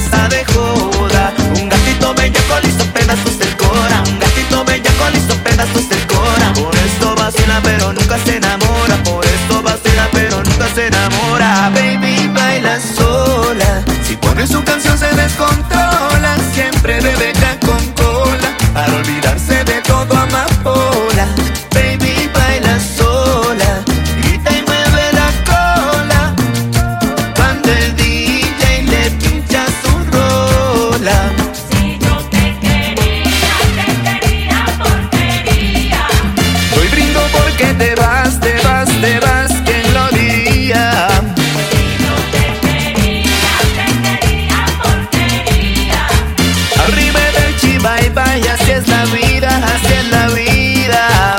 está de joda. Un gatito bellaco listo pedazos del cora. Un gatito bellaco listo pedazos del cora. Por esto vacila pero nunca se enamora. Por esto vacila pero nunca se enamora. Baby baila sola. Si pone su canción se descontrola. Siempre bebe ya con cola. Para olvidarse de todo amapola. Baby baila sola. Grita y mueve la cola. Cuando el DJ le pincha su rola. Si yo te quería porquería. Hoy brindo porque te vas, te vas, te vas, ¿quién lo diría? Si yo te quería porquería. Arriba del chiva y vaya, así es la vida, así es la vida.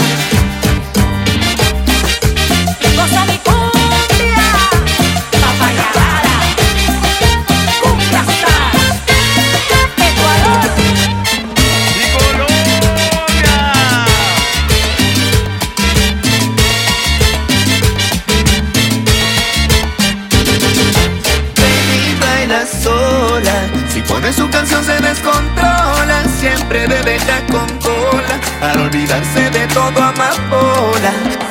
Goza mi cumbia, papaya rara, cumbia star, Ecuador. ¡Y Colombia! Baby baila sola. Si pone su canción se descontrola. Siempre bebe ya con cola. Para olvidarse de todo amapola.